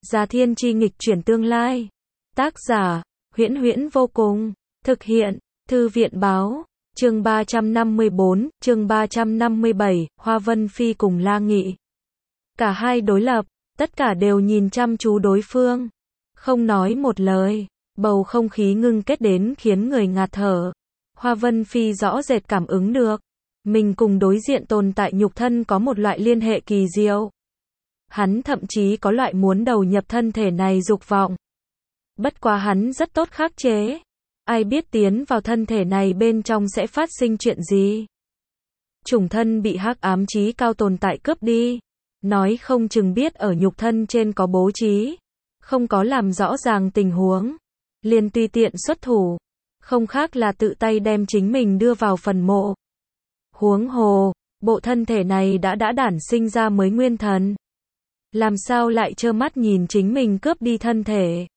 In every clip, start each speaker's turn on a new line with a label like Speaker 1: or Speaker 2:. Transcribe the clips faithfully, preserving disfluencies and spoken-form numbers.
Speaker 1: Già Thiên Chi nghịch chuyển tương lai. Tác giả, Huyễn Huyễn vô cùng. Thực hiện, Thư viện báo. Chương ba trăm năm mươi bốn, chương ba trăm năm mươi bảy, Hoa Vân Phi cùng La Nghị. Cả hai đối lập, tất cả đều nhìn chăm chú đối phương. Không nói một lời, bầu không khí ngưng kết đến khiến người ngạt thở. Hoa Vân Phi rõ rệt cảm ứng được. Mình cùng đối diện tồn tại nhục thân có một loại liên hệ kỳ diệu. Hắn thậm chí có loại muốn đầu nhập thân thể này dục vọng. Bất quá hắn rất tốt khắc chế. Ai biết tiến vào thân thể này bên trong sẽ phát sinh chuyện gì? Chủng thân bị hắc ám chí cao tồn tại cướp đi. Nói không chừng biết ở nhục thân trên có bố trí. Không có làm rõ ràng tình huống. Liền tùy tiện xuất thủ. Không khác là tự tay đem chính mình đưa vào phần mộ. Huống hồ, bộ thân thể này đã đã đản sinh ra mới nguyên thần. Làm sao lại trơ mắt nhìn chính mình cướp đi thân thể?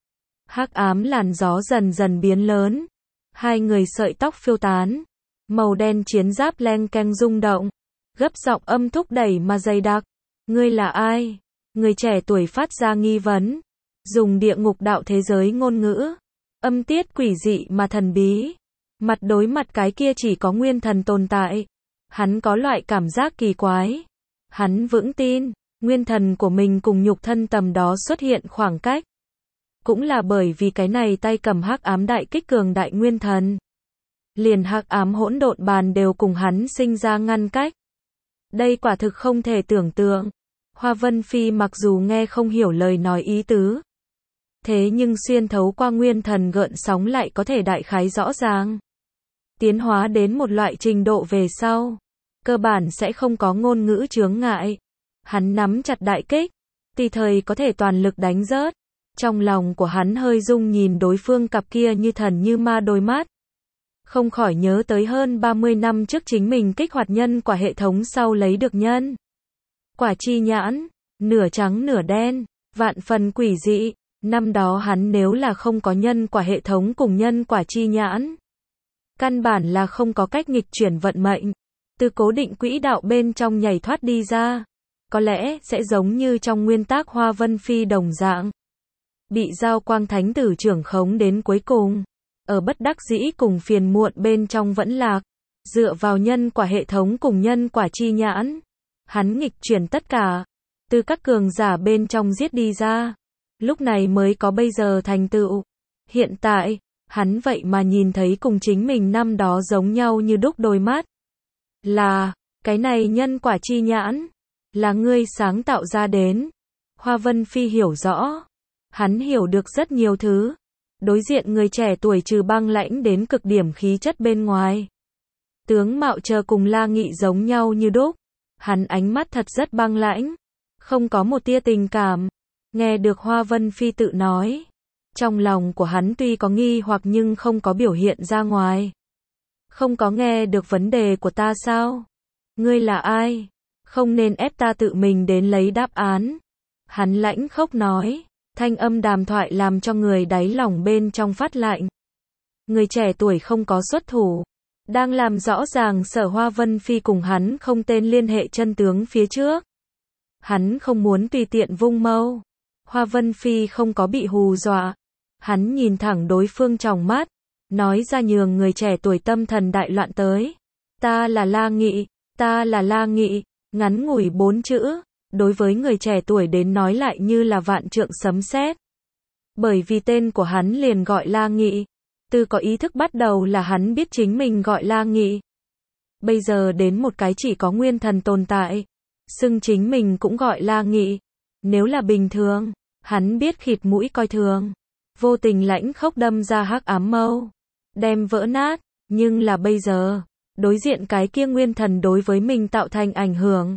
Speaker 1: Hắc ám làn gió dần dần biến lớn. Hai người sợi tóc phiêu tán. Màu đen chiến giáp leng keng rung động. Gấp giọng âm thúc đẩy mà dày đặc. Ngươi là ai? Người trẻ tuổi phát ra nghi vấn. Dùng địa ngục đạo thế giới ngôn ngữ. Âm tiết quỷ dị mà thần bí. Mặt đối mặt cái kia chỉ có nguyên thần tồn tại. Hắn có loại cảm giác kỳ quái. Hắn vững tin, nguyên thần của mình cùng nhục thân tầm đó xuất hiện khoảng cách. Cũng là bởi vì cái này tay cầm hắc ám đại kích cường đại nguyên thần. Liền hắc ám hỗn độn bàn đều cùng hắn sinh ra ngăn cách. Đây quả thực không thể tưởng tượng. Hoa Vân Phi mặc dù nghe không hiểu lời nói ý tứ. Thế nhưng xuyên thấu qua nguyên thần gợn sóng lại có thể đại khái rõ ràng. Tiến hóa đến một loại trình độ về sau. Cơ bản sẽ không có ngôn ngữ chướng ngại. Hắn nắm chặt đại kích. Tùy thời có thể toàn lực đánh rớt. Trong lòng của hắn hơi rung nhìn đối phương cặp kia như thần như ma đôi mắt. Không khỏi nhớ tới hơn ba mươi năm trước chính mình kích hoạt nhân quả hệ thống sau lấy được nhân. Quả chi nhãn, nửa trắng nửa đen, vạn phần quỷ dị. Năm đó hắn nếu là không có nhân quả hệ thống cùng nhân quả chi nhãn. Căn bản là không có cách nghịch chuyển vận mệnh. Từ cố định quỹ đạo bên trong nhảy thoát đi ra. Có lẽ sẽ giống như trong nguyên tác Hoa Vân Phi đồng dạng. Bị giao quang thánh tử trưởng khống đến cuối cùng. Ở bất đắc dĩ cùng phiền muộn bên trong vẫn lạc. Dựa vào nhân quả hệ thống cùng nhân quả chi nhãn. Hắn nghịch chuyển tất cả. Từ các cường giả bên trong giết đi ra. Lúc này mới có bây giờ thành tựu. Hiện tại, hắn vậy mà nhìn thấy cùng chính mình năm đó giống nhau như đúc đôi mắt. Là, cái này nhân quả chi nhãn. Là ngươi sáng tạo ra đến. Hoa Vân Phi hiểu rõ. Hắn hiểu được rất nhiều thứ. Đối diện người trẻ tuổi trừ băng lãnh đến cực điểm khí chất bên ngoài. Tướng mạo chờ cùng La Nghị giống nhau như đúc. Hắn ánh mắt thật rất băng lãnh. Không có một tia tình cảm. Nghe được Hoa Vân Phi tự nói. Trong lòng của hắn tuy có nghi hoặc nhưng không có biểu hiện ra ngoài. Không có nghe được vấn đề của ta sao? Ngươi là ai? Không nên ép ta tự mình đến lấy đáp án. Hắn lãnh khốc nói. Thanh âm đàm thoại làm cho người đáy lòng bên trong phát lạnh. Người trẻ tuổi không có xuất thủ. Đang làm rõ ràng Sở Hoa Vân Phi cùng hắn không tên liên hệ chân tướng phía trước. Hắn không muốn tùy tiện vung mâu. Hoa Vân Phi không có bị hù dọa. Hắn nhìn thẳng đối phương trong mắt. Nói ra nhường người trẻ tuổi tâm thần đại loạn tới. Ta là La Nghị. Ta là La Nghị. Ngắn ngủi bốn chữ. Đối với người trẻ tuổi đến nói lại như là vạn trượng sấm sét. Bởi vì tên của hắn liền gọi La Nghị. Từ có ý thức bắt đầu là hắn biết chính mình gọi La Nghị. Bây giờ đến một cái chỉ có nguyên thần tồn tại. Xưng chính mình cũng gọi La Nghị. Nếu là bình thường, hắn biết khịt mũi coi thường. Vô tình lãnh khốc đâm ra hắc ám mâu. Đem vỡ nát. Nhưng là bây giờ, đối diện cái kia nguyên thần đối với mình tạo thành ảnh hưởng.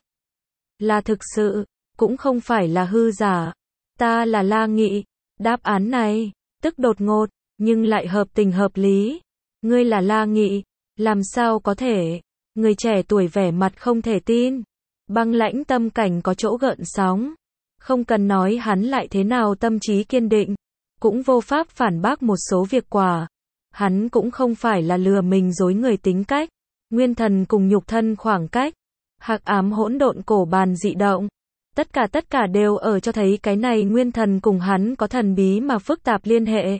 Speaker 1: Là thực sự, cũng không phải là hư giả. Ta là La Nghị. Đáp án này, tức đột ngột, nhưng lại hợp tình hợp lý. Ngươi là La Nghị. Làm sao có thể? Người trẻ tuổi vẻ mặt không thể tin. Băng lãnh tâm cảnh có chỗ gợn sóng. Không cần nói hắn lại thế nào tâm trí kiên định. Cũng vô pháp phản bác một số việc quả. Hắn cũng không phải là lừa mình dối người tính cách. Nguyên thần cùng nhục thân khoảng cách. Hắc ám hỗn độn cổ bàn dị động. Tất cả tất cả đều ở cho thấy cái này nguyên thần cùng hắn có thần bí mà phức tạp liên hệ.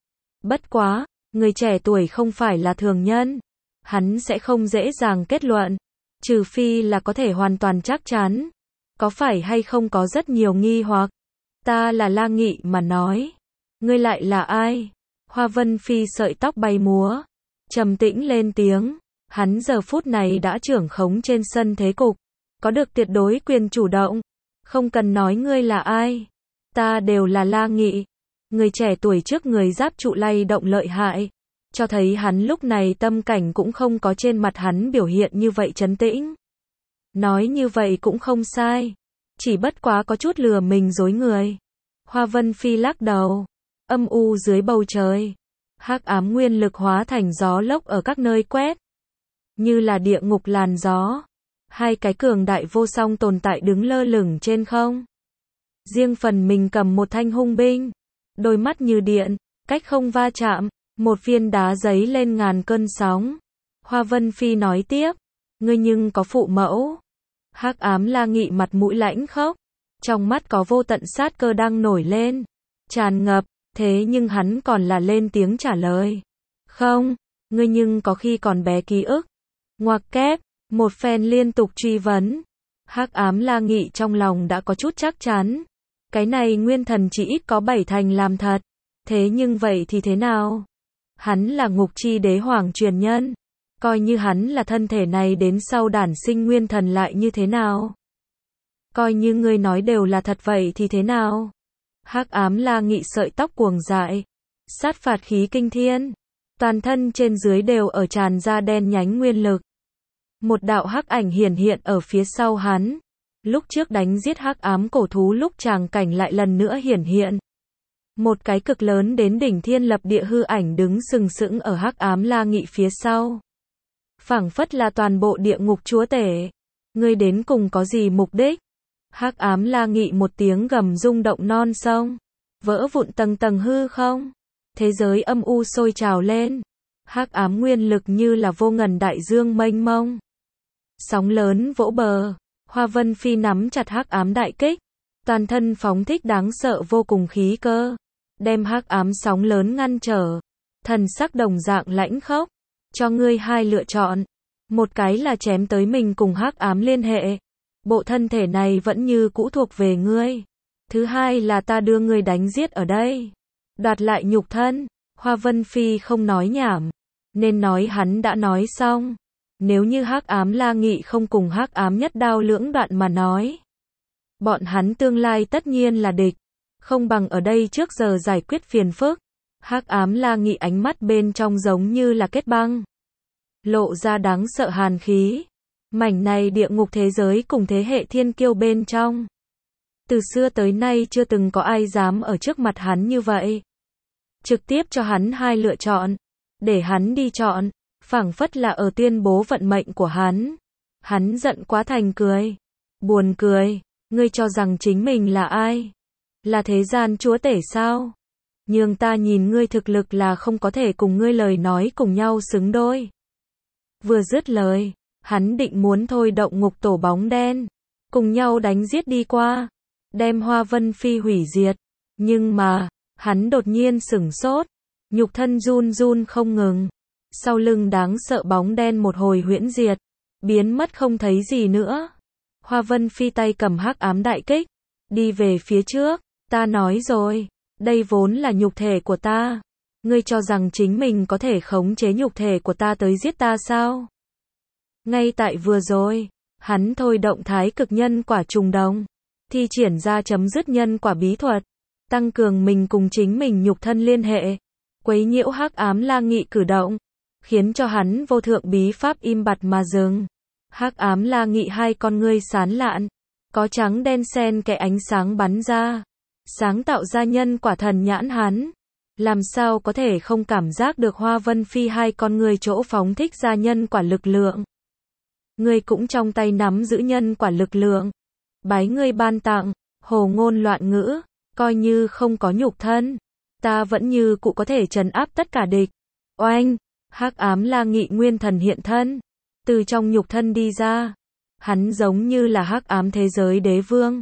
Speaker 1: Bất quá, người trẻ tuổi không phải là thường nhân. Hắn sẽ không dễ dàng kết luận. Trừ phi là có thể hoàn toàn chắc chắn. Có phải hay không có rất nhiều nghi hoặc. Ta là La Nghị mà nói. Ngươi lại là ai? Hoa Vân Phi sợi tóc bay múa. Trầm tĩnh lên tiếng. Hắn giờ phút này đã trưởng khống trên sân thế cục. Có được tuyệt đối quyền chủ động. Không cần nói ngươi là ai. Ta đều là La Nghị. Người trẻ tuổi trước người giáp trụ lay động lợi hại. Cho thấy hắn lúc này tâm cảnh cũng không có trên mặt hắn biểu hiện như vậy trấn tĩnh. Nói như vậy cũng không sai. Chỉ bất quá có chút lừa mình dối người. Hoa Vân Phi lắc đầu. Âm u dưới bầu trời. Hắc ám nguyên lực hóa thành gió lốc ở các nơi quét. Như là địa ngục làn gió. Hai cái cường đại vô song tồn tại đứng lơ lửng trên không. Riêng phần mình cầm một thanh hung binh. Đôi mắt như điện, cách không va chạm. Một viên đá giấy lên ngàn cơn sóng. Hoa Vân Phi nói tiếp. Ngươi nhưng có phụ mẫu. Hắc ám La Nghị mặt mũi lãnh khốc. Trong mắt có vô tận sát cơ đang nổi lên. Tràn ngập. Thế nhưng hắn còn là lên tiếng trả lời. Không. Ngươi nhưng có khi còn bé ký ức. Ngoặc kép. Một phen liên tục truy vấn. Hắc ám La Nghị trong lòng đã có chút chắc chắn. Cái này nguyên thần chỉ ít có bảy thành làm thật. Thế nhưng vậy thì thế nào? Hắn là ngục chi đế hoàng truyền nhân. Coi như hắn là thân thể này đến sau đản sinh nguyên thần lại như thế nào? Coi như ngươi nói đều là thật vậy thì thế nào? Hắc ám La Nghị sợi tóc cuồng dại. Sát phạt khí kinh thiên. Toàn thân trên dưới đều ở tràn ra đen nhánh nguyên lực. Một đạo hắc ảnh hiển hiện ở phía sau hắn. Lúc trước đánh giết hắc ám cổ thú lúc tràng cảnh lại lần nữa hiển hiện. Một cái cực lớn đến đỉnh thiên lập địa hư ảnh đứng sừng sững ở hắc ám La Nghị phía sau. Phảng phất là toàn bộ địa ngục chúa tể. Ngươi đến cùng có gì mục đích? Hắc ám La Nghị một tiếng gầm rung động non sông. Vỡ vụn tầng tầng hư không? Thế giới âm u sôi trào lên. Hắc ám nguyên lực như là vô ngần đại dương mênh mông. Sóng lớn vỗ bờ. Hoa Vân Phi nắm chặt hắc ám đại kích. Toàn thân phóng thích đáng sợ vô cùng khí cơ. Đem hắc ám sóng lớn ngăn trở. Thần sắc đồng dạng lãnh khốc. Cho ngươi hai lựa chọn. Một cái là chém tới mình cùng hắc ám liên hệ. Bộ thân thể này vẫn như cũ thuộc về ngươi. Thứ hai là ta đưa ngươi đánh giết ở đây. Đoạt lại nhục thân. Hoa Vân Phi không nói nhảm. Nên nói hắn đã nói xong. Nếu như hắc ám La Nghị không cùng hắc ám nhất đao lưỡng đoạn mà nói. Bọn hắn tương lai tất nhiên là địch. Không bằng ở đây trước giờ giải quyết phiền phức. Hắc ám La Nghị ánh mắt bên trong giống như là kết băng. Lộ ra đáng sợ hàn khí. Mảnh này địa ngục thế giới cùng thế hệ thiên kiêu bên trong. Từ xưa tới nay chưa từng có ai dám ở trước mặt hắn như vậy. Trực tiếp cho hắn hai lựa chọn. Để hắn đi chọn. Phảng phất là ở tuyên bố vận mệnh của hắn. Hắn giận quá thành cười. Buồn cười. Ngươi cho rằng chính mình là ai? Là thế gian chúa tể sao? Nhưng ta nhìn ngươi thực lực là không có thể cùng ngươi lời nói cùng nhau xứng đôi. Vừa dứt lời, hắn định muốn thôi động ngục tổ bóng đen. Cùng nhau đánh giết đi qua. Đem Hoa Vân Phi hủy diệt. Nhưng mà, hắn đột nhiên sửng sốt. Nhục thân run run không ngừng. Sau lưng đáng sợ bóng đen một hồi huyễn diệt. Biến mất không thấy gì nữa. Hoa Vân Phi tay cầm hắc ám đại kích. Đi về phía trước. Ta nói rồi. Đây vốn là nhục thể của ta. Ngươi cho rằng chính mình có thể khống chế nhục thể của ta tới giết ta sao? Ngay tại vừa rồi. Hắn thôi động thái cực nhân quả trùng đồng. Thi triển ra chấm dứt nhân quả bí thuật. Tăng cường mình cùng chính mình nhục thân liên hệ. Quấy nhiễu hắc ám La Nghị cử động. Khiến cho hắn vô thượng bí pháp im bặt mà dừng. Hắc ám La Nghị hai con ngươi sán lạn. Có trắng đen xen kẽ ánh sáng bắn ra. Sáng tạo ra nhân quả thần nhãn hắn. Làm sao có thể không cảm giác được Hoa Vân Phi hai con ngươi chỗ phóng thích ra nhân quả lực lượng. Ngươi cũng trong tay nắm giữ nhân quả lực lượng. Bái ngươi ban tặng, hồ ngôn loạn ngữ, coi như không có nhục thân. Ta vẫn như cụ có thể trấn áp tất cả địch. Oanh, hắc ám La Nghị nguyên thần hiện thân. Từ trong nhục thân đi ra. Hắn giống như là hắc ám thế giới đế vương.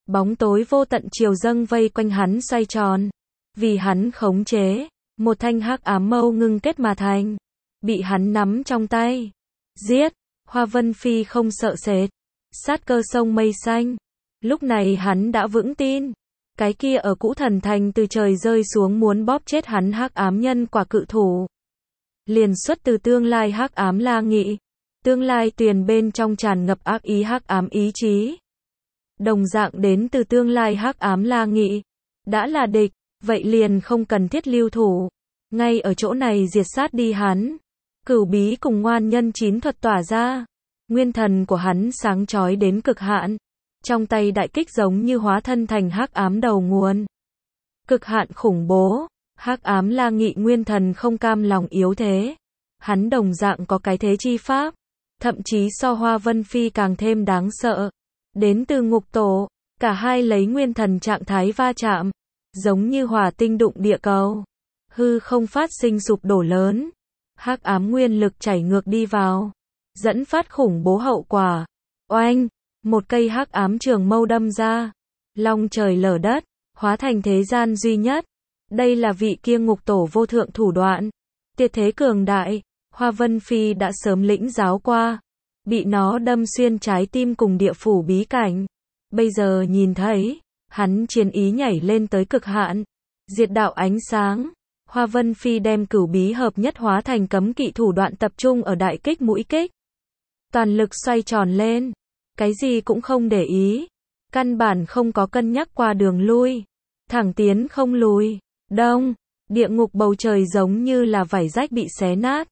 Speaker 1: Bóng tối vô tận chiều dâng vây quanh hắn xoay tròn. Vì hắn khống chế, một thanh hắc ám mâu ngưng kết mà thành. Bị hắn nắm trong tay. Giết, Hoa Vân Phi không sợ sệt. Sát cơ sông mây xanh. Lúc này hắn đã vững tin. Cái kia ở Cũ Thần Thành từ trời rơi xuống muốn bóp chết hắn hắc ám nhân quả cự thủ. Liền xuất từ tương lai hắc ám La Nghị. Tương lai tuyền bên trong tràn ngập ác ý hắc ám ý chí. Đồng dạng đến từ tương lai hắc ám La Nghị. Đã là địch, vậy liền không cần thiết lưu thủ. Ngay ở chỗ này diệt sát đi hắn. Cửu bí cùng ngoan nhân chín thuật tỏa ra. Nguyên thần của hắn sáng chói đến cực hạn. Trong tay đại kích giống như hóa thân thành hắc ám đầu nguồn. Cực hạn khủng bố. Hắc ám La Nghị nguyên thần không cam lòng yếu thế. Hắn đồng dạng có cái thế chi pháp. Thậm chí so Hoa Vân Phi càng thêm đáng sợ. Đến từ ngục tổ. Cả hai lấy nguyên thần trạng thái va chạm. Giống như hỏa tinh đụng địa cầu. Hư không phát sinh sụp đổ lớn. Hắc ám nguyên lực chảy ngược đi vào. Dẫn phát khủng bố hậu quả. Oanh! Một cây hắc ám trường mâu đâm ra. Long trời lở đất. Hóa thành thế gian duy nhất. Đây là vị kia ngục tổ vô thượng thủ đoạn. Tuyệt thế cường đại. Hoa Vân Phi đã sớm lĩnh giáo qua. Bị nó đâm xuyên trái tim cùng địa phủ bí cảnh. Bây giờ nhìn thấy. Hắn chiến ý nhảy lên tới cực hạn. Diệt đạo ánh sáng. Hoa Vân Phi đem cửu bí hợp nhất hóa thành cấm kỵ thủ đoạn tập trung ở đại kích mũi kích. Toàn lực xoay tròn lên. Cái gì cũng không để ý. Căn bản không có cân nhắc qua đường lui. Thẳng tiến không lùi. Đông. Địa ngục bầu trời giống như là vải rách bị xé nát.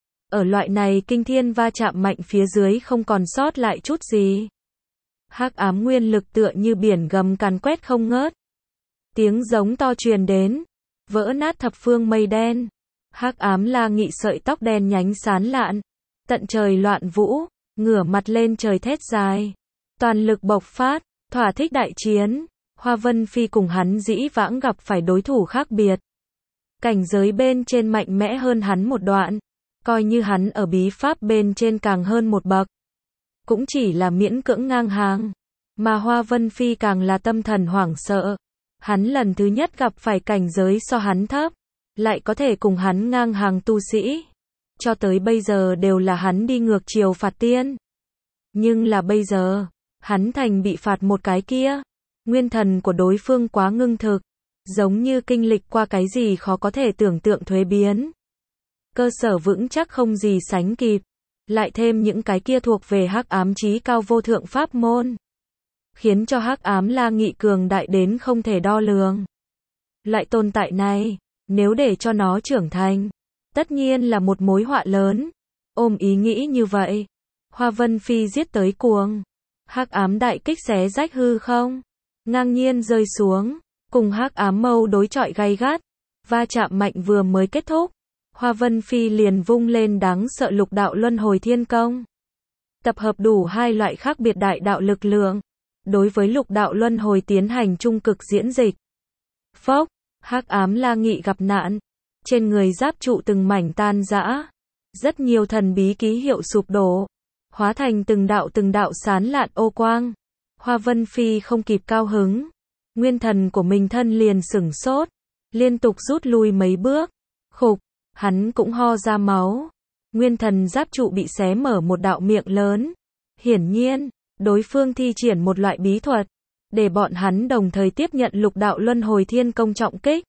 Speaker 1: Ở loại này kinh thiên va chạm mạnh phía dưới không còn sót lại chút gì. Hắc ám nguyên lực tựa như biển gầm càn quét không ngớt. Tiếng giống to truyền đến. Vỡ nát thập phương mây đen. Hắc ám La Nghị sợi tóc đen nhánh sán lạn. Tận trời loạn vũ. Ngửa mặt lên trời thét dài. Toàn lực bộc phát. Thỏa thích đại chiến. Hoa Vân Phi cùng hắn dĩ vãng gặp phải đối thủ khác biệt. Cảnh giới bên trên mạnh mẽ hơn hắn một đoạn. Coi như hắn ở bí pháp bên trên càng hơn một bậc. Cũng chỉ là miễn cưỡng ngang hàng. Mà Hoa Vân Phi càng là tâm thần hoảng sợ. Hắn lần thứ nhất gặp phải cảnh giới so hắn thấp. Lại có thể cùng hắn ngang hàng tu sĩ. Cho tới bây giờ đều là hắn đi ngược chiều phạt tiên. Nhưng là bây giờ. Hắn thành bị phạt một cái kia. Nguyên thần của đối phương quá ngưng thực. Giống như kinh lịch qua cái gì khó có thể tưởng tượng thuế biến. Cơ sở vững chắc không gì sánh kịp. Lại thêm những cái kia thuộc về hắc ám chí cao vô thượng pháp môn. Khiến cho hắc ám La Nghị cường đại đến không thể đo lường. Loại tồn tại này, nếu để cho nó trưởng thành, tất nhiên là một mối họa lớn. Ôm ý nghĩ như vậy, Hoa Vân Phi giết tới cuồng. Hắc ám đại kích xé rách hư không, ngang nhiên rơi xuống, cùng hắc ám mâu đối chọi gay gắt. Va chạm mạnh vừa mới kết thúc, Hoa Vân Phi liền vung lên đáng sợ lục đạo luân hồi thiên công. Tập hợp đủ hai loại khác biệt đại đạo lực lượng. Đối với lục đạo luân hồi tiến hành trung cực diễn dịch. Phốc, hắc ám La Nghị gặp nạn. Trên người giáp trụ từng mảnh tan rã. Rất nhiều thần bí ký hiệu sụp đổ. Hóa thành từng đạo từng đạo sán lạn ô quang. Hoa Vân Phi không kịp cao hứng. Nguyên thần của mình thân liền sửng sốt. Liên tục rút lui mấy bước. Khục, hắn cũng ho ra máu. Nguyên thần giáp trụ bị xé mở một đạo miệng lớn. Hiển nhiên, đối phương thi triển một loại bí thuật. Để bọn hắn đồng thời tiếp nhận lục đạo luân hồi thiên công trọng kích.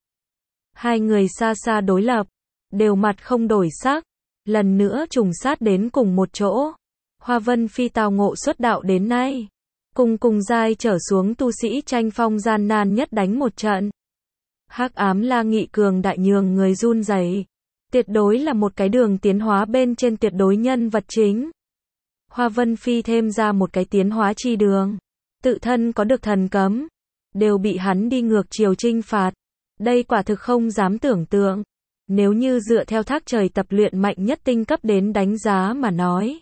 Speaker 1: Hai người xa xa đối lập. Đều mặt không đổi sắc. Lần nữa trùng sát đến cùng một chỗ. Hoa Vân Phi tào ngộ xuất đạo đến nay. Cùng cùng giai trở xuống tu sĩ tranh phong gian nan nhất đánh một trận. Hắc ám La Nghị cường đại nhường người run rẩy. Tuyệt đối là một cái đường tiến hóa bên trên tuyệt đối nhân vật chính. Hoa Vân Phi thêm ra một cái tiến hóa chi đường. Tự thân có được thần cấm. Đều bị hắn đi ngược chiều trinh phạt. Đây quả thực không dám tưởng tượng. Nếu như dựa theo thác trời tập luyện mạnh nhất tinh cấp đến đánh giá mà nói.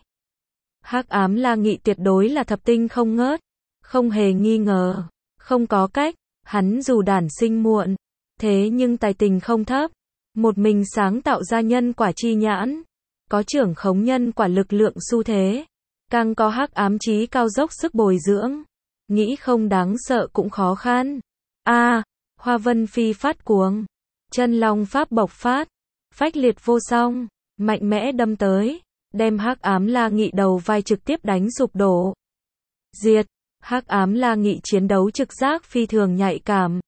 Speaker 1: Hắc ám La Nghị tuyệt đối là thập tinh không ngớt. Không hề nghi ngờ. Không có cách. Hắn dù đản sinh muộn. Thế nhưng tài tình không thấp. Một mình sáng tạo ra nhân quả chi nhãn. Có trưởng khống nhân quả lực lượng xu thế. Càng có hắc ám chí cao dốc sức bồi dưỡng. nghĩ không đáng sợ cũng khó khăn. A, à, Hoa Vân Phi phát cuồng, chân long pháp bộc phát, phách liệt vô song, mạnh mẽ đâm tới, đem Hắc Ám La Nghị đầu vai trực tiếp đánh sụp đổ. Diệt, Hắc Ám La Nghị chiến đấu trực giác phi thường nhạy cảm.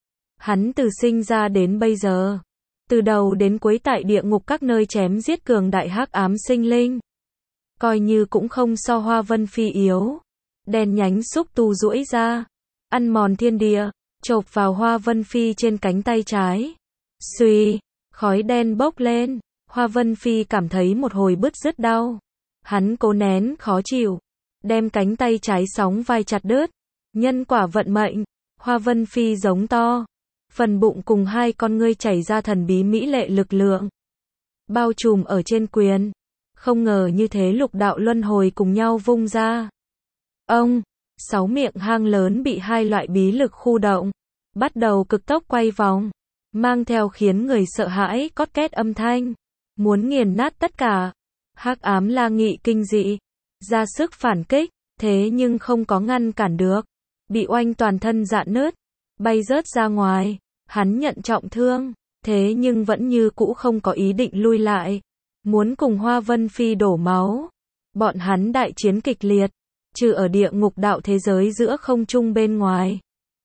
Speaker 1: Hắn từ sinh ra đến bây giờ, từ đầu đến cuối tại địa ngục các nơi chém giết cường đại hắc ám sinh linh, coi như cũng so so Hoa Vân Phi yếu. Đen nhánh xúc tu duỗi ra, ăn mòn thiên địa, chộp vào Hoa Vân Phi trên cánh tay trái. Xuy, khói đen bốc lên, Hoa Vân Phi cảm thấy một hồi bứt rứt đau. Hắn cố nén khó chịu, đem cánh tay trái sóng vai chặt đứt. Nhân quả vận mệnh, Hoa Vân Phi giống to, phần bụng cùng hai con ngươi chảy ra thần bí mỹ lệ lực lượng, bao trùm ở trên quyền. Không ngờ như thế lục đạo luân hồi cùng nhau vung ra. Ông, sáu miệng hang lớn bị hai loại bí lực khu động, bắt đầu cực tốc quay vòng, mang theo khiến người sợ hãi cót két âm thanh, muốn nghiền nát tất cả. Hắc Ám La Nghị kinh dị, ra sức phản kích, thế nhưng không có ngăn cản được, bị oanh toàn thân rạn nứt, bay rớt ra ngoài. Hắn nhận trọng thương, thế nhưng vẫn như cũ không có ý định lui lại, muốn cùng Hoa Vân Phi đổ máu. Bọn hắn đại chiến kịch liệt, trừ ở địa ngục đạo thế giới giữa không trung bên ngoài,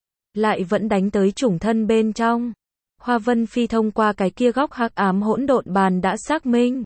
Speaker 1: lại vẫn đánh tới chủng thân bên trong. Hoa Vân Phi thông qua cái kia góc hắc ám hỗn độn bàn đã xác minh,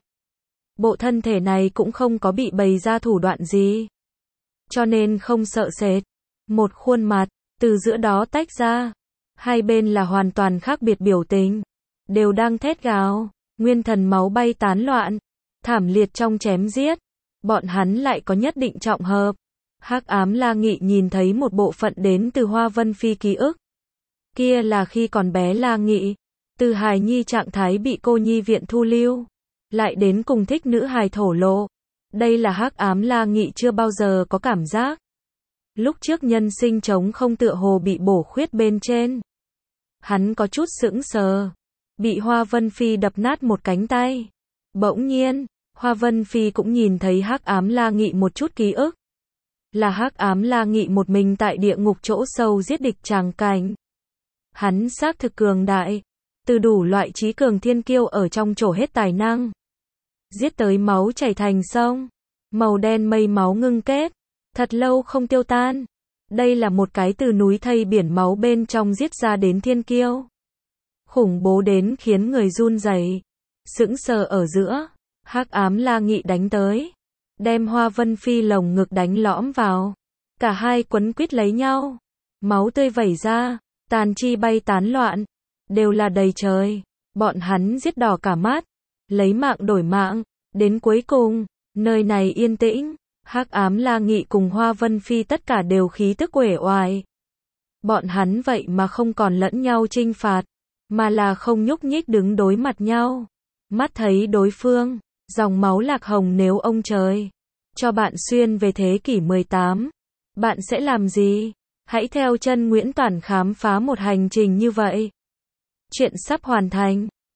Speaker 1: bộ thân thể này cũng không có bị bày ra thủ đoạn gì, cho nên không sợ sệt. Một khuôn mặt từ giữa đó tách ra, hai bên là hoàn toàn khác biệt biểu tình, đều đang thét gào, nguyên thần máu bay tán loạn, thảm liệt trong chém giết. Bọn hắn lại có nhất định trọng hợp. Hắc Ám La Nghị nhìn thấy một bộ phận đến từ Hoa Vân Phi ký ức. Kia là khi còn bé La Nghị, từ hài nhi trạng thái bị cô nhi viện thu lưu, lại đến cùng thích nữ hài thổ lộ. Đây là Hắc Ám La Nghị chưa bao giờ có cảm giác. Lúc trước nhân sinh trống không tựa hồ bị bổ khuyết bên trên. Hắn có chút sững sờ, bị Hoa Vân Phi đập nát một cánh tay. Bỗng nhiên, Hoa Vân Phi cũng nhìn thấy Hắc Ám La Nghị một chút ký ức. Là Hắc Ám La Nghị một mình tại địa ngục chỗ sâu giết địch tràng cảnh. Hắn xác thực cường đại, từ đủ loại trí cường thiên kiêu ở trong trổ hết tài năng, giết tới máu chảy thành sông, màu đen mây máu ngưng kết, thật lâu không tiêu tan. Đây là một cái từ núi thây biển máu bên trong giết ra đến thiên kiêu, khủng bố đến khiến người run rẩy. Sững sờ ở giữa, Hắc Ám La Nghị đánh tới, đem Hoa Vân Phi lồng ngực đánh lõm vào, cả hai quấn quýt lấy nhau, máu tươi vẩy ra, tàn chi bay tán loạn, đều là đầy trời. Bọn hắn giết đỏ cả mắt, lấy mạng đổi mạng, đến cuối cùng, nơi này yên tĩnh. Hắc Ám La Nghị cùng Hoa Vân Phi tất cả đều khí tức uể oải. Bọn hắn vậy mà không còn lẫn nhau trinh phạt, mà là không nhúc nhích đứng đối mặt nhau. Mắt thấy đối phương, dòng máu lạc hồng, nếu ông trời cho bạn xuyên về thế kỷ mười tám, bạn sẽ làm gì? Hãy theo chân Nguyễn Toản khám phá một hành trình như vậy. Chuyện sắp hoàn thành.